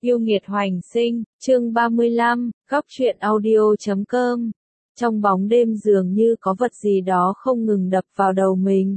Yêu nghiệt hoành sinh, chương 35, góc truyện audio.com. Trong bóng đêm dường như có vật gì đó không ngừng đập vào đầu mình.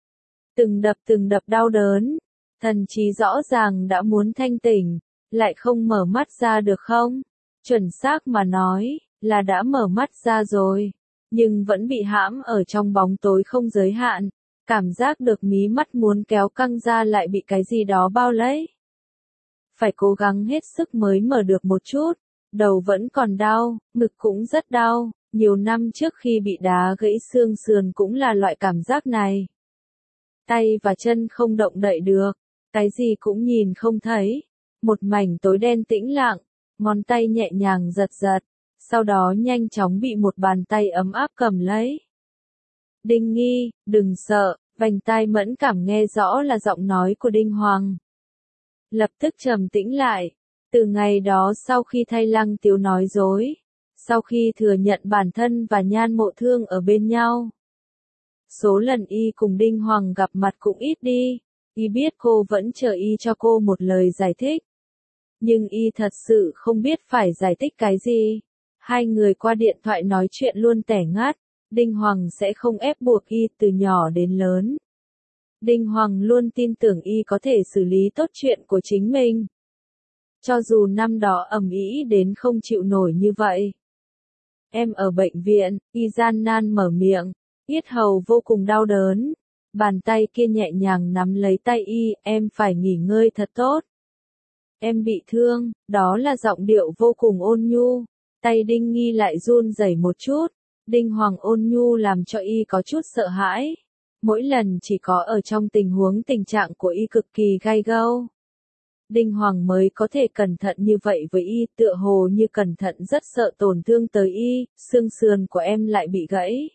Từng đập đau đớn. Thần trí rõ ràng đã muốn thanh tỉnh, lại không mở mắt ra được không? Chuẩn xác mà nói, là đã mở mắt ra rồi, nhưng vẫn bị hãm ở trong bóng tối không giới hạn. Cảm giác được mí mắt muốn kéo căng ra lại bị cái gì đó bao lấy. Phải cố gắng hết sức mới mở được một chút, đầu vẫn còn đau, ngực cũng rất đau, nhiều năm trước khi bị đá gãy xương sườn cũng là loại cảm giác này. Tay và chân không động đậy được, cái gì cũng nhìn không thấy, một mảnh tối đen tĩnh lặng, ngón tay nhẹ nhàng giật giật, sau đó nhanh chóng bị một bàn tay ấm áp cầm lấy. Đinh Nghi, đừng sợ, vành tai mẫn cảm nghe rõ là giọng nói của Đinh Hoàng. Lập tức trầm tĩnh lại, từ ngày đó sau khi thay Lăng Tiếu nói dối, sau khi thừa nhận bản thân và Nhan Mộ Thương ở bên nhau. Số lần y cùng Đinh Hoàng gặp mặt cũng ít đi, y biết cô vẫn chờ y cho cô một lời giải thích. Nhưng y thật sự không biết phải giải thích cái gì. Hai người qua điện thoại nói chuyện luôn tẻ ngắt, Đinh Hoàng sẽ không ép buộc y từ nhỏ đến lớn. Đinh Hoàng luôn tin tưởng y có thể xử lý tốt chuyện của chính mình. Cho dù năm đó ầm ĩ đến không chịu nổi như vậy. Em ở bệnh viện, y gian nan mở miệng, yết hầu vô cùng đau đớn. Bàn tay kia nhẹ nhàng nắm lấy tay y, em phải nghỉ ngơi thật tốt. Em bị thương, đó là giọng điệu vô cùng ôn nhu. Tay Đinh Nghi lại run rẩy một chút. Đinh Hoàng ôn nhu làm cho y có chút sợ hãi. Mỗi lần chỉ có ở trong tình trạng của y cực kỳ gai gâu. Đinh Hoàng mới có thể cẩn thận như vậy với y, tựa hồ như cẩn thận rất sợ tổn thương tới y, xương sườn của em lại bị gãy.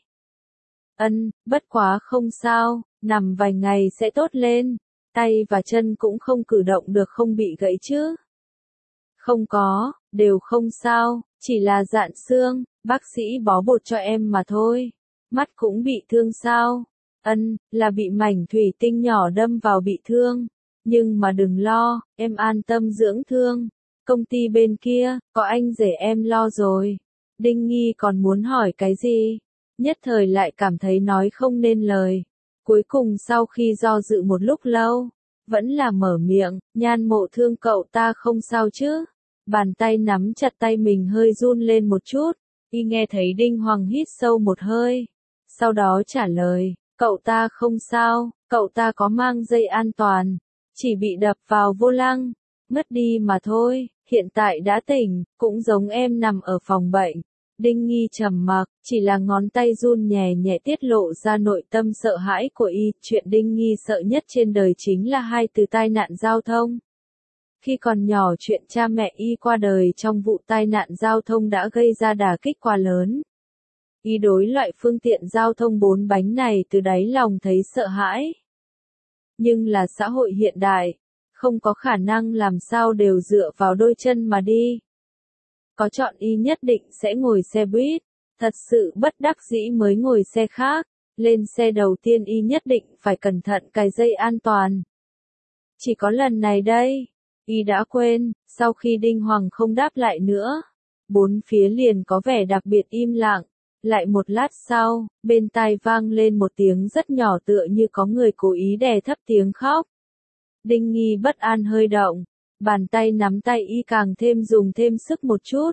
Bất quá không sao, nằm vài ngày sẽ tốt lên, tay và chân cũng không cử động được không bị gãy chứ. Không có, đều không sao, chỉ là dạn xương, bác sĩ bó bột cho em mà thôi. Mắt cũng bị thương sao? Là bị mảnh thủy tinh nhỏ đâm vào bị thương. Nhưng mà đừng lo, em an tâm dưỡng thương. Công ty bên kia, có anh rể em lo rồi. Đinh Nghi còn muốn hỏi cái gì? Nhất thời lại cảm thấy nói không nên lời. Cuối cùng sau khi do dự một lúc lâu, vẫn là mở miệng, Nhan Mộ Thương cậu ta không sao chứ? Bàn tay nắm chặt tay mình hơi run lên một chút. Y nghe thấy Đinh Hoàng hít sâu một hơi. Sau đó trả lời. Cậu ta không sao, cậu ta có mang dây an toàn, chỉ bị đập vào vô lăng, mất đi mà thôi, hiện tại đã tỉnh, cũng giống em nằm ở phòng bệnh. Đinh Nghi trầm mặc, chỉ là ngón tay run nhẹ nhẹ tiết lộ ra nội tâm sợ hãi của y, chuyện Đinh Nghi sợ nhất trên đời chính là hai từ tai nạn giao thông. Khi còn nhỏ chuyện cha mẹ y qua đời trong vụ tai nạn giao thông đã gây ra đả kích quá lớn. Y đối loại phương tiện giao thông 4 bánh này từ đáy lòng thấy sợ hãi. Nhưng là xã hội hiện đại, không có khả năng làm sao đều dựa vào đôi chân mà đi. Có chọn y nhất định sẽ ngồi xe buýt, thật sự bất đắc dĩ mới ngồi xe khác, lên xe đầu tiên y nhất định phải cẩn thận cài dây an toàn. Chỉ có lần này đây, y đã quên, sau khi Đinh Hoàng không đáp lại nữa, bốn phía liền có vẻ đặc biệt im lặng. Lại một lát sau, bên tai vang lên một tiếng rất nhỏ tựa như có người cố ý đè thấp tiếng khóc. Đinh Nghi bất an hơi động, bàn tay nắm tay y càng thêm dùng thêm sức một chút.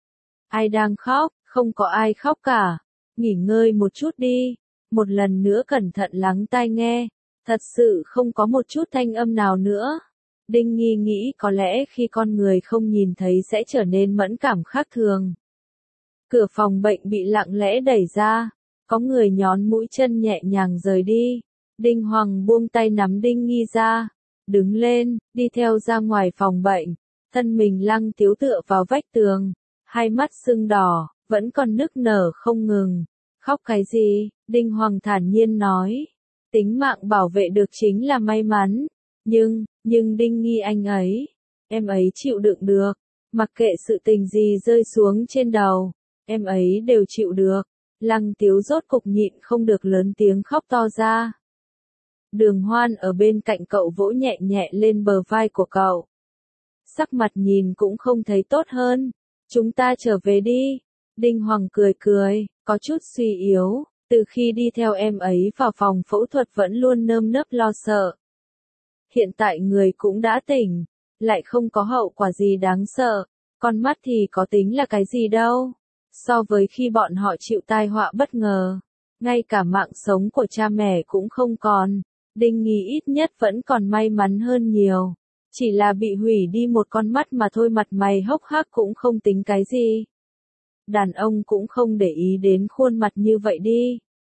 Ai đang khóc, không có ai khóc cả, nghỉ ngơi một chút đi, một lần nữa cẩn thận lắng tai nghe, thật sự không có một chút thanh âm nào nữa. Đinh Nghi nghĩ có lẽ khi con người không nhìn thấy sẽ trở nên mẫn cảm khác thường. Cửa phòng bệnh bị lặng lẽ đẩy ra, có người nhón mũi chân nhẹ nhàng rời đi. Đinh Hoàng buông tay nắm Đinh Nghi ra, đứng lên, đi theo ra ngoài phòng bệnh, thân mình Lăng Tiếu tựa vào vách tường, hai mắt sưng đỏ, vẫn còn nức nở không ngừng. Khóc cái gì? Đinh Hoàng thản nhiên nói. Tính mạng bảo vệ được chính là may mắn, nhưng Đinh Nghi anh ấy, em ấy chịu đựng được, mặc kệ sự tình gì rơi xuống trên đầu. Em ấy đều chịu được. Lăng Tiếu rốt cục nhịn không được lớn tiếng khóc to ra. Đường Hoan ở bên cạnh cậu vỗ nhẹ nhẹ lên bờ vai của cậu. sắc mặt nhìn cũng không thấy tốt hơn. Chúng ta trở về đi. Đinh Hoàng cười cười, có chút suy yếu, từ khi đi theo em ấy vào phòng phẫu thuật vẫn luôn nơm nớp lo sợ. Hiện tại người cũng đã tỉnh, lại không có hậu quả gì đáng sợ, con mắt thì có tính là cái gì đâu. So với khi bọn họ chịu tai họa bất ngờ, ngay cả mạng sống của cha mẹ cũng không còn, Đinh Nghi ít nhất vẫn còn may mắn hơn nhiều. Chỉ là bị hủy đi một con mắt mà thôi, mặt mày hốc hác cũng không tính cái gì. Đàn ông cũng không để ý đến khuôn mặt như vậy đi.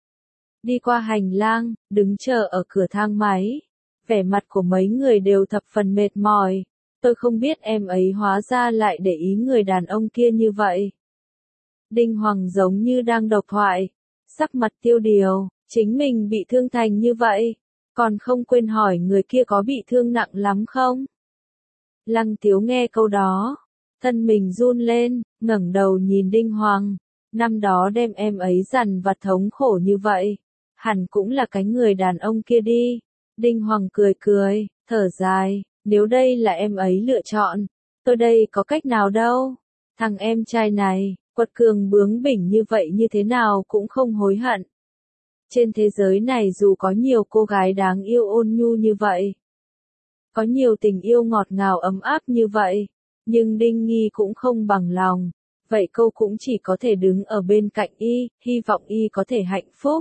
Đi qua hành lang, đứng chờ ở cửa thang máy. Vẻ mặt của mấy người đều thập phần mệt mỏi. Tôi không biết em ấy hóa ra lại để ý người đàn ông kia như vậy. Đinh Hoàng giống như đang độc thoại. Sắc mặt tiêu điều, chính mình bị thương thành như vậy. Còn không quên hỏi người kia có bị thương nặng lắm không? Lăng Tiếu nghe câu đó, thân mình run lên, ngẩng đầu nhìn Đinh Hoàng. Năm đó đem em ấy dằn vặt thống khổ như vậy, hẳn cũng là cái người đàn ông kia đi. Đinh Hoàng cười cười, thở dài, nếu đây là em ấy lựa chọn, tôi đây có cách nào đâu. Thằng em trai này, quật cường bướng bỉnh như vậy như thế nào cũng không hối hận. Trên thế giới này dù có nhiều cô gái đáng yêu ôn nhu như vậy, có nhiều tình yêu ngọt ngào ấm áp như vậy, nhưng Đinh Nghi cũng không bằng lòng. Vậy cô cũng chỉ có thể đứng ở bên cạnh y, hy vọng y có thể hạnh phúc.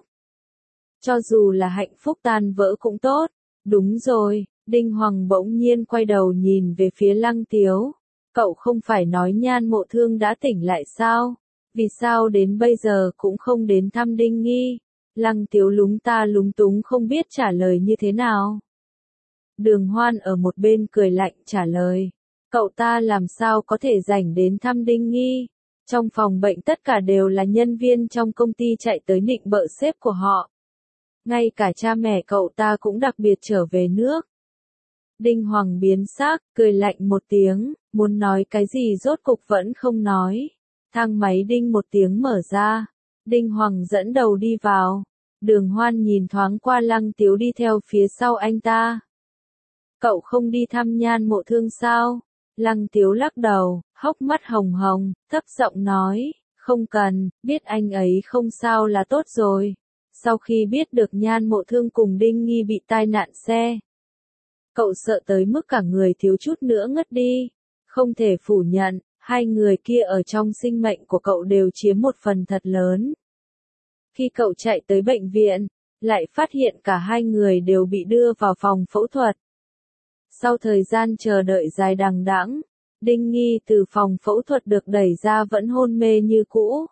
Cho dù là hạnh phúc tan vỡ cũng tốt. Đúng rồi, Đinh Hoàng bỗng nhiên quay đầu nhìn về phía Lăng Tiếu. Cậu không phải nói Nhan Mộ Thương đã tỉnh lại sao? Vì sao đến bây giờ cũng không đến thăm Đinh Nghi? Lăng Tiếu lúng ta lúng túng không biết trả lời như thế nào. Đường Hoan ở một bên cười lạnh trả lời. Cậu ta làm sao có thể rảnh đến thăm Đinh Nghi? Trong phòng bệnh tất cả đều là nhân viên trong công ty chạy tới nịnh bợ sếp của họ. Ngay cả cha mẹ cậu ta cũng đặc biệt trở về nước. Đinh Hoàng biến sắc, cười lạnh một tiếng, muốn nói cái gì rốt cục vẫn không nói. Thang máy đinh một tiếng mở ra. Đinh Hoàng dẫn đầu đi vào. Đường Hoan nhìn thoáng qua Lăng Tiếu đi theo phía sau anh ta. Cậu không đi thăm Nhan Mộ Thương sao? Lăng Tiếu lắc đầu, hốc mắt hồng hồng, thấp giọng nói, không cần, biết anh ấy không sao là tốt rồi. Sau khi biết được Nhan Mộ Thương cùng Đinh Nghi bị tai nạn xe, cậu sợ tới mức cả người thiếu chút nữa ngất đi. Không thể phủ nhận, hai người kia ở trong sinh mệnh của cậu đều chiếm một phần thật lớn. Khi cậu chạy tới bệnh viện, lại phát hiện cả hai người đều bị đưa vào phòng phẫu thuật. Sau thời gian chờ đợi dài đằng đẵng, Đinh Nghi từ phòng phẫu thuật được đẩy ra vẫn hôn mê như cũ.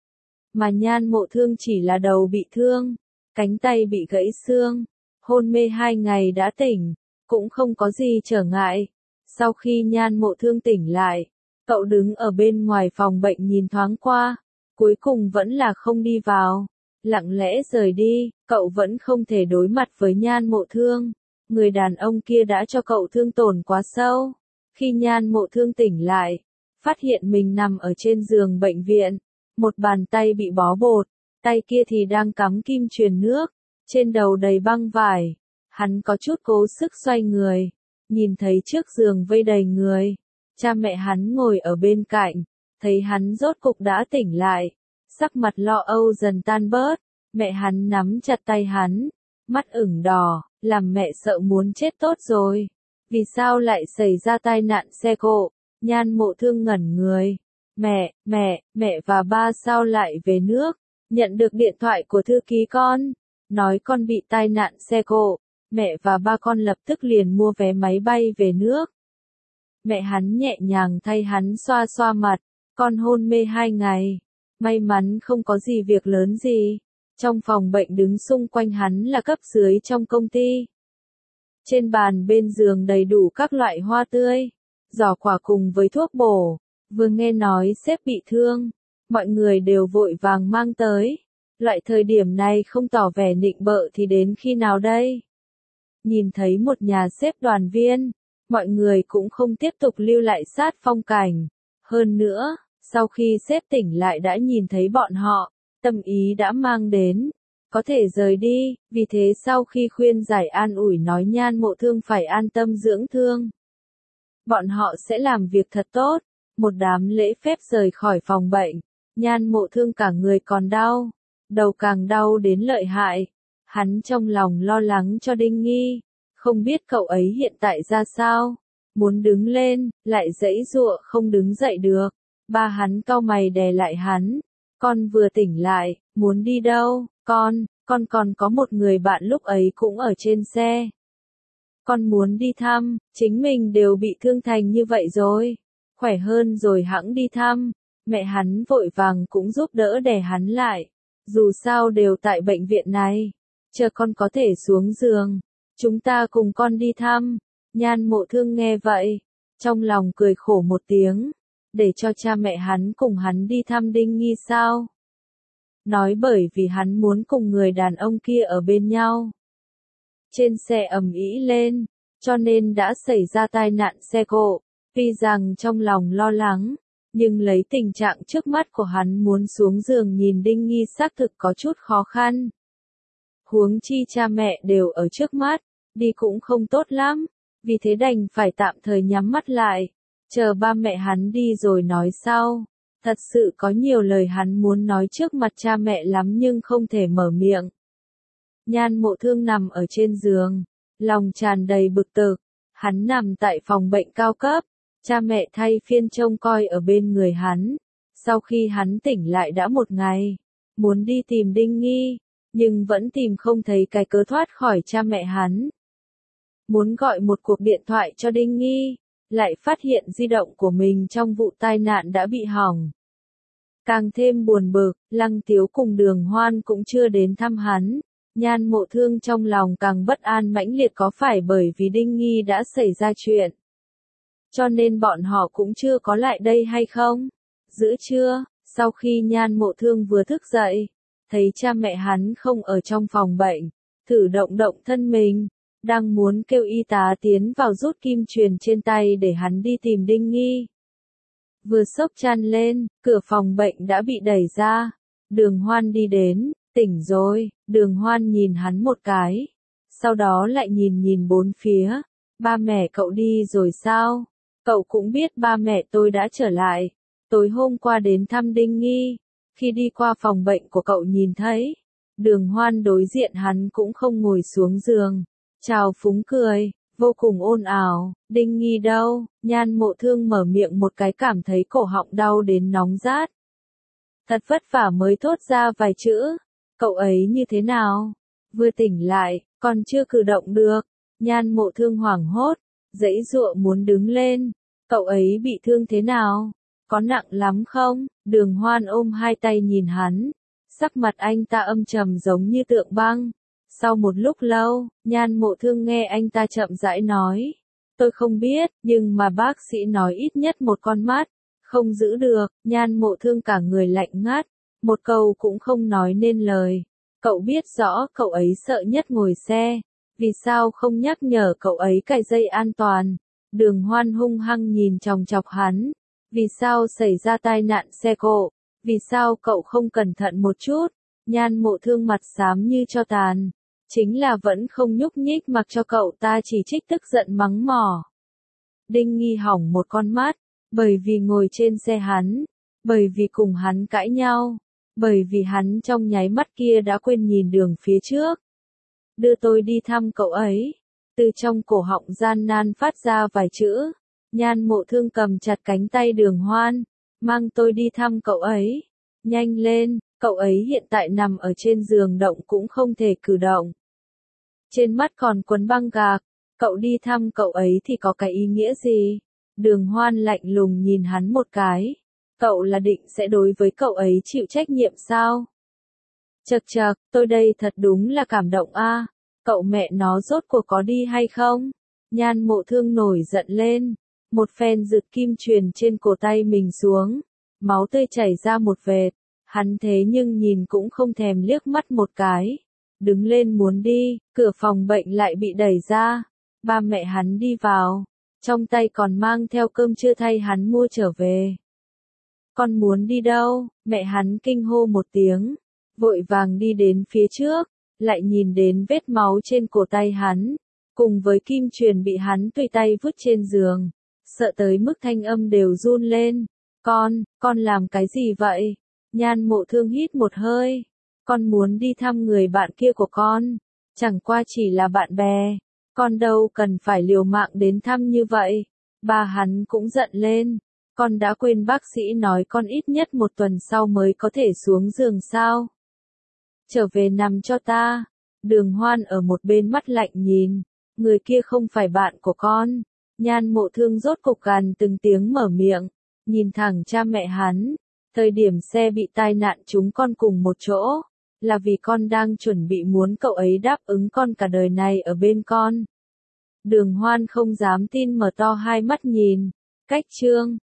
Mà Nhan Mộ Thương chỉ là đầu bị thương, cánh tay bị gãy xương, hôn mê 2 ngày đã tỉnh, cũng không có gì trở ngại. Sau khi Nhan Mộ Thương tỉnh lại, cậu đứng ở bên ngoài phòng bệnh nhìn thoáng qua, cuối cùng vẫn là không đi vào, lặng lẽ rời đi. Cậu vẫn không thể đối mặt với Nhan Mộ Thương. Người đàn ông kia đã cho cậu thương tổn quá sâu. Khi Nhan Mộ Thương tỉnh lại, phát hiện mình nằm ở trên giường bệnh viện, một bàn tay bị bó bột, tay kia thì đang cắm kim truyền nước, trên đầu đầy băng vải. Hắn có chút cố sức xoay người, nhìn thấy trước giường vây đầy người. Cha mẹ hắn ngồi ở bên cạnh, thấy hắn rốt cục đã tỉnh lại, sắc mặt lo âu dần tan bớt. Mẹ hắn nắm chặt tay hắn, mắt ửng đỏ, làm mẹ sợ muốn chết tốt rồi. Vì sao lại xảy ra tai nạn xe cộ? Nhan Mộ Thương ngẩn người. Mẹ và ba sao lại về nước? Nhận được điện thoại của thư ký con, nói con bị tai nạn xe cộ. Mẹ và ba con lập tức liền mua vé máy bay về nước. Mẹ hắn nhẹ nhàng thay hắn xoa xoa mặt, con hôn mê 2 ngày. May mắn không có gì việc lớn gì. Trong phòng bệnh đứng xung quanh hắn là cấp dưới trong công ty. Trên bàn bên giường đầy đủ các loại hoa tươi, giỏ quà cùng với thuốc bổ. Vừa nghe nói sếp bị thương, mọi người đều vội vàng mang tới. Loại thời điểm này không tỏ vẻ nịnh bợ thì đến khi nào đây? Nhìn thấy một nhà sếp đoàn viên, mọi người cũng không tiếp tục lưu lại sát phong cảnh. Hơn nữa, sau khi sếp tỉnh lại đã nhìn thấy bọn họ, tâm ý đã mang đến, có thể rời đi. Vì thế sau khi khuyên giải an ủi nói Nhan Mộ Thương phải an tâm dưỡng thương, bọn họ sẽ làm việc thật tốt. Một đám lễ phép rời khỏi phòng bệnh. Nhan Mộ Thương cả người còn đau, đầu càng đau đến lợi hại. Hắn trong lòng lo lắng cho Đinh Nghi, không biết cậu ấy hiện tại ra sao. Muốn đứng lên, lại giãy giụa không đứng dậy được. Ba hắn cau mày đè lại hắn. Con vừa tỉnh lại, muốn đi đâu? Con còn có một người bạn lúc ấy cũng ở trên xe. Con muốn đi thăm, chính mình đều bị thương thành như vậy rồi. Khỏe hơn rồi hẵng đi thăm. Mẹ hắn vội vàng cũng giúp đỡ đè hắn lại. Dù sao đều tại bệnh viện này. Chờ con có thể xuống giường. Chúng ta cùng con đi thăm. Nhan Mộ Thương nghe vậy. Trong lòng cười khổ một tiếng. Để cho cha mẹ hắn cùng hắn đi thăm Đinh Nghi sao? Nói bởi vì hắn muốn cùng người đàn ông kia ở bên nhau. Trên xe ầm ĩ lên, cho nên đã xảy ra tai nạn xe cộ. Tuy rằng trong lòng lo lắng, nhưng lấy tình trạng trước mắt của hắn muốn xuống giường nhìn Đinh Nghi xác thực có chút khó khăn. Huống chi cha mẹ đều ở trước mắt, đi cũng không tốt lắm, vì thế đành phải tạm thời nhắm mắt lại, chờ ba mẹ hắn đi rồi nói sau. Thật sự có nhiều lời hắn muốn nói trước mặt cha mẹ lắm nhưng không thể mở miệng. Nhan Mộ Thương nằm ở trên giường, lòng tràn đầy bực tức. Hắn nằm tại phòng bệnh cao cấp, cha mẹ thay phiên trông coi ở bên người hắn. Sau khi hắn tỉnh lại đã một ngày, muốn đi tìm Đinh Nghi, nhưng vẫn tìm không thấy cái cớ thoát khỏi cha mẹ hắn. Muốn gọi một cuộc điện thoại cho Đinh Nghi, lại phát hiện di động của mình trong vụ tai nạn đã bị hỏng. Càng thêm buồn bực, Lăng Tiếu cùng Đường Hoan cũng chưa đến thăm hắn. Nhan Mộ Thương trong lòng càng bất an mãnh liệt, có phải bởi vì Đinh Nghi đã xảy ra chuyện, cho nên bọn họ cũng chưa có lại đây hay không? Giữa trưa, sau khi Nhan Mộ Thương vừa thức dậy, thấy cha mẹ hắn không ở trong phòng bệnh, thử động động thân mình, đang muốn kêu y tá tiến vào rút kim truyền trên tay để hắn đi tìm Đinh Nghi. Vừa xốc chăn lên, cửa phòng bệnh đã bị đẩy ra. Đường Hoan đi đến, tỉnh rồi. Đường Hoan nhìn hắn một cái, sau đó lại nhìn bốn phía. Ba mẹ cậu đi rồi sao? Cậu cũng biết ba mẹ tôi đã trở lại. Tối hôm qua đến thăm Đinh Nghi, khi đi qua phòng bệnh của cậu nhìn thấy. Đường Hoan đối diện hắn cũng không ngồi xuống giường, chào phúng cười, vô cùng ồn ào. Đinh Nghi đâu? Nhan Mộ Thương mở miệng một cái cảm thấy cổ họng đau đến nóng rát. Thật vất vả mới thốt ra vài chữ. Cậu ấy như thế nào? Vừa tỉnh lại, còn chưa cử động được. Nhan Mộ Thương hoảng hốt, giãy giụa muốn đứng lên. Cậu ấy bị thương thế nào? Có nặng lắm không? Đường Hoan ôm hai tay nhìn hắn. Sắc mặt anh ta âm trầm giống như tượng băng. Sau một lúc lâu, Nhan Mộ Thương nghe anh ta chậm rãi nói. Tôi không biết, nhưng mà bác sĩ nói ít nhất một con mắt. Không giữ được. Nhan Mộ Thương cả người lạnh ngắt. Một câu cũng không nói nên lời. Cậu biết rõ cậu ấy sợ nhất ngồi xe. Vì sao không nhắc nhở cậu ấy cài dây an toàn? Đường Hoan hung hăng nhìn chòng chọc hắn. Vì sao xảy ra tai nạn xe cộ? Vì sao cậu không cẩn thận một chút? Nhan Mộ Thương mặt xám như tro tàn. Chính là vẫn không nhúc nhích mặc cho cậu ta chỉ trích tức giận mắng mỏ. Đinh Nghi hỏng một con mắt, bởi vì ngồi trên xe hắn, bởi vì cùng hắn cãi nhau, bởi vì hắn trong nháy mắt kia đã quên nhìn đường phía trước. Đưa tôi đi thăm cậu ấy. Từ trong cổ họng gian nan phát ra vài chữ. Nhan Mộ Thương cầm chặt cánh tay Đường Hoan. Mang tôi đi thăm cậu ấy. Nhanh lên, cậu ấy hiện tại nằm ở trên giường động cũng không thể cử động. Trên mắt còn quấn băng gạc. Cậu đi thăm cậu ấy thì có cái ý nghĩa gì? Đường Hoan lạnh lùng nhìn hắn một cái. Cậu là định sẽ đối với cậu ấy chịu trách nhiệm sao? Chậc chậc, tôi đây thật đúng là cảm động a. Cậu mẹ nó rốt cuộc có đi hay không? Nhan Mộ Thương nổi giận lên. Một phen giật kim truyền trên cổ tay mình xuống. Máu tươi chảy ra một vệt. Hắn thế nhưng nhìn cũng không thèm liếc mắt một cái. Đứng lên muốn đi, cửa phòng bệnh lại bị đẩy ra. Ba mẹ hắn đi vào. Trong tay còn mang theo cơm trưa thay hắn mua trở về. Con muốn đi đâu? Mẹ hắn kinh hô một tiếng. Vội vàng đi đến phía trước. Lại nhìn đến vết máu trên cổ tay hắn. Cùng với kim truyền bị hắn tùy tay vứt trên giường. sợ tới mức thanh âm đều run lên. Con làm cái gì vậy? Nhan Mộ Thương hít một hơi. Con muốn đi thăm người bạn kia của con. Chẳng qua chỉ là bạn bè. Con đâu cần phải liều mạng đến thăm như vậy. Ba hắn cũng giận lên. Con đã quên bác sĩ nói con ít nhất 1 tuần sau mới có thể xuống giường sao? Trở về nằm cho ta. Đường Hoan ở một bên mắt lạnh nhìn. Người kia không phải bạn của con. Nhan Mộ Thương rốt cục gằn từng tiếng mở miệng. Nhìn thẳng cha mẹ hắn. Thời điểm xe bị tai nạn chúng con cùng một chỗ. Là vì con đang chuẩn bị muốn cậu ấy đáp ứng con cả đời này ở bên con. Đường Hoan không dám tin mở to hai mắt nhìn. Cách Trương.